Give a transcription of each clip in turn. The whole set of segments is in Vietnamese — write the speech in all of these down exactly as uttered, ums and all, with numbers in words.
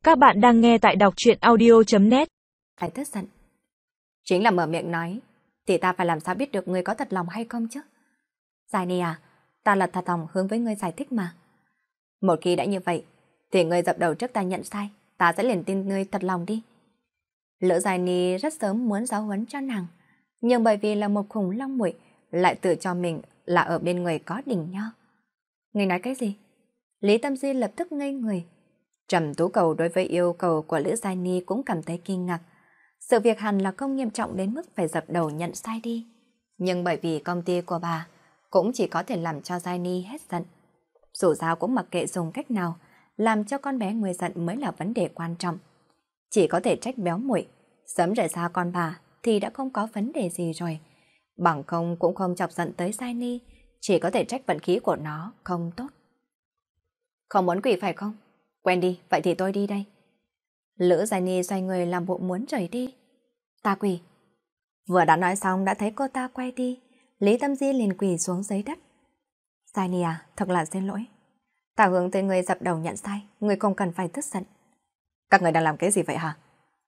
Các bạn đang nghe tại đọc truyện audio chấm net. Phải tức giận. Chính là mở miệng nói, thì ta phải làm sao biết được ngươi có thật lòng hay không chứ? Giải Ni à, ta là thật lòng hướng với ngươi giải thích mà. Một khi đã như vậy, thì ngươi dập đầu trước ta nhận sai, ta sẽ liền tin ngươi thật lòng đi. Lữ Giải Ni rất sớm muốn giáo huấn cho nàng, nhưng bởi vì là một khủng long muội lại tự cho mình là ở bên người có Đình Nho. Ngươi nói cái gì? Lý Tâm Di lập tức ngây người. Trầm Tú Cầu đối với yêu cầu của Lữ Giải Ni cũng cảm thấy kinh ngạc. Sự việc hẳn là không nghiêm trọng đến mức phải dập đầu nhận sai đi. Nhưng bởi vì công ty của bà cũng chỉ có thể làm cho Giải Ni hết giận. Dù sao cũng mặc kệ dùng cách nào, làm cho con bé nguôi giận mới là vấn đề quan trọng. Chỉ có thể trách béo muội, sớm rời xa con bà thì đã không có vấn đề gì rồi. Bằng không cũng không chọc giận tới Giải Ni, chỉ có thể trách vận khí của nó không tốt. Không muốn quỷ phải không? Quen đi, vậy thì tôi đi đây. Lữ Giải Ni xoay người làm bộ muốn rời đi. Ta quỳ. Vừa đã nói xong đã thấy cô ta quay đi, Lý Tâm Di liền quỳ xuống dưới đất. Giải Ni à, thật là xin lỗi. Ta hướng tới người dập đầu nhận sai, người không cần phải tức giận. Các người đang làm cái gì vậy hả?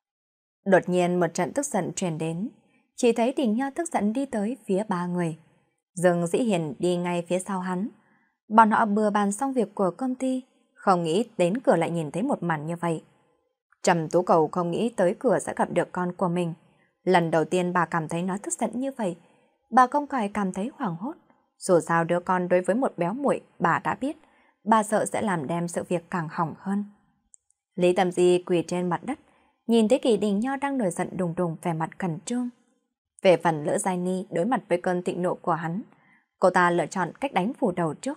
Đột nhiên một trận tức giận truyền đến, chỉ thấy Đình Nho tức giận đi tới phía ba người. Dương Dĩ Hiền đi ngay phía sau hắn. Bọn họ bừa bàn xong việc của công ty, không nghĩ đến cửa lại nhìn thấy một màn như vậy. Trầm Tú Cầu không nghĩ tới cửa sẽ gặp được con của mình. Lần đầu tiên bà cảm thấy nó tức giận như vậy, bà không khỏi cảm thấy hoảng hốt. Dù sao đứa con đối với một béo muội bà đã biết, bà sợ sẽ làm đem sự việc càng hỏng hơn. Lý Tâm Di quỳ trên mặt đất, nhìn thấy Kỳ Đình Nho đang nổi giận đùng đùng vẻ mặt khẩn trương. Về phần Lữ Giải Ni đối mặt với cơn thịnh nộ của hắn, cô ta lựa chọn cách đánh phủ đầu trước.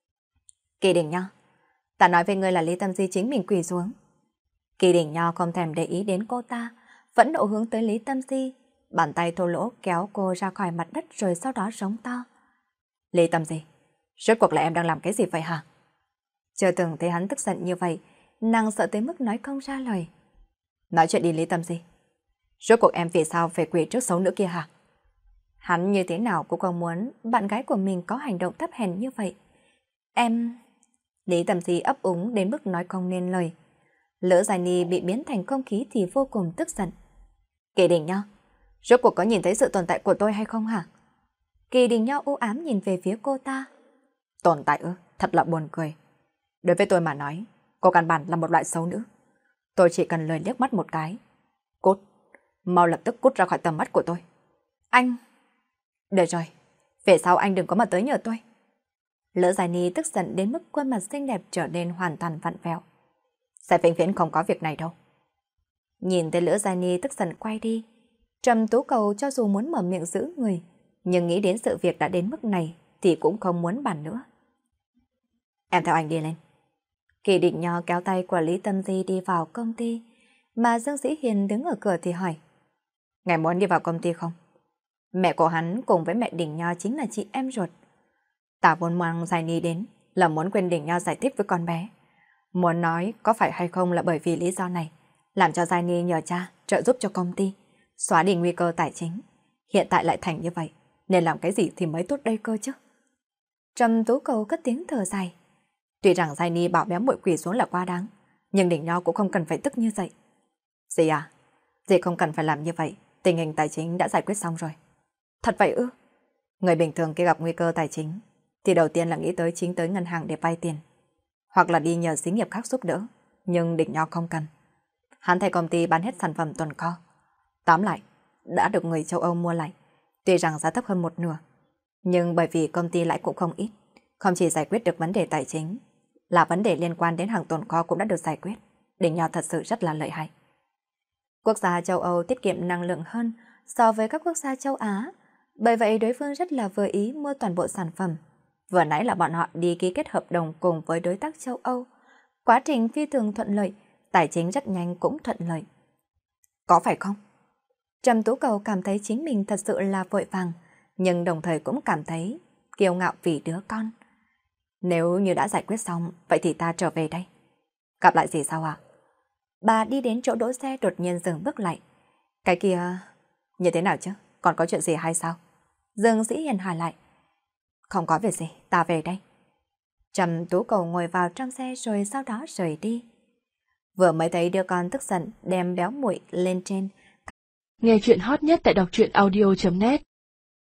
Kỳ Đình Nho, ta nói với ngươi là Lý Tâm Di chính mình quỳ xuống. Kỳ Đình Nho không thèm để ý đến cô ta, vẫn nộ hướng tới Lý Tâm Di, bàn tay thô lỗ kéo cô ra khỏi mặt đất rồi sau đó giống to. Lý Tâm Di, rốt cuộc là em đang làm cái gì vậy hả? Chưa từng thấy hắn tức giận như vậy, nàng sợ tới mức nói không ra lời. Nói chuyện đi Lý Tâm Di. Rốt cuộc em vì sao phải quỳ trước xấu nữ kia hả? Hắn như thế nào cũng không muốn bạn gái của mình có hành động thấp hèn như vậy. Em... Lý Tâm Di ấp úng đến mức nói không nên lời. Lữ Giải Ni bị biến thành không khí thì vô cùng tức giận. Kỳ Đình Nho, rốt cuộc có nhìn thấy sự tồn tại của tôi hay không hả? Kỳ Đình Nho u ám nhìn về phía cô ta. Tồn tại ư, thật là buồn cười. Đối với tôi mà nói, cô căn bản là một loại xấu nữ. Tôi chỉ cần lời liếc mắt một cái. Cút, mau lập tức cút ra khỏi tầm mắt của tôi. Anh... Được rồi, về sau anh đừng có mà tới nhờ tôi. Lữ Giải Ni tức giận đến mức khuôn mặt xinh đẹp trở nên hoàn toàn vặn vẹo. Sẽ vĩnh viễn không có việc này đâu. Nhìn thấy Lữ Giải Ni tức giận quay đi, Trầm Tú Cầu cho dù muốn mở miệng giữ người, nhưng nghĩ đến sự việc đã đến mức này thì cũng không muốn bàn nữa. Em theo anh đi lên. Kỳ Định Nho kéo tay của Lý Tâm Di đi vào công ty, mà Dương Dĩ Hiền đứng ở cửa thì hỏi. Ngài muốn đi vào công ty không? Mẹ của hắn cùng với mẹ Đình Nho chính là chị em ruột. Ta vốn mang Giải Ni đến là muốn quên Đình Nho giải thích với con bé. Muốn nói có phải hay không là bởi vì lý do này, làm cho Giải Ni nhờ cha trợ giúp cho công ty, xóa đi nguy cơ tài chính. Hiện tại lại thành như vậy, nên làm cái gì thì mới tốt đây cơ chứ. Trầm Tú Cầu cất tiếng thở dài. Tuy rằng Giải Ni bảo béo muội quỳ xuống là quá đáng, nhưng Đình Nho cũng không cần phải tức như vậy. Dì à, dì không cần phải làm như vậy, tình hình tài chính đã giải quyết xong rồi. Thật vậy ư? Người bình thường khi gặp nguy cơ tài chính thì đầu tiên là nghĩ tới chính tới ngân hàng để vay tiền, hoặc là đi nhờ xí nghiệp khác giúp đỡ, nhưng Đình Nho không cần. Hắn thấy công ty bán hết sản phẩm tồn kho, tóm lại đã được người châu Âu mua lại, tuy rằng giá thấp hơn một nửa, nhưng bởi vì công ty lãi cũng không ít, không chỉ giải quyết được vấn đề tài chính, là vấn đề liên quan đến hàng tồn kho cũng đã được giải quyết. Đình Nho thật sự rất là lợi hại. Quốc gia châu Âu tiết kiệm năng lượng hơn so với các quốc gia châu Á, bởi vậy đối phương rất là vừa ý mua toàn bộ sản phẩm. Vừa nãy là bọn họ đi ký kết hợp đồng cùng với đối tác châu Âu. Quá trình phi thường thuận lợi, tài chính rất nhanh cũng thuận lợi. Có phải không? Trầm Tú Cầu cảm thấy chính mình thật sự là vội vàng, nhưng đồng thời cũng cảm thấy kiêu ngạo vì đứa con. Nếu như đã giải quyết xong, vậy thì ta trở về đây. Gặp lại gì sao ạ? Bà đi đến chỗ đỗ xe đột nhiên dừng bước lại. Cái kia... Như thế nào chứ? Còn có chuyện gì hay sao? Dương Dĩ Hiền hỏi lại. Không có việc gì, ta về đây. Trầm Tú Cầu ngồi vào trong xe rồi sau đó rời đi. Vừa mới thấy đứa con tức giận đem béo muội lên trên. Nghe chuyện hot nhất tại đọc truyện audio chấm net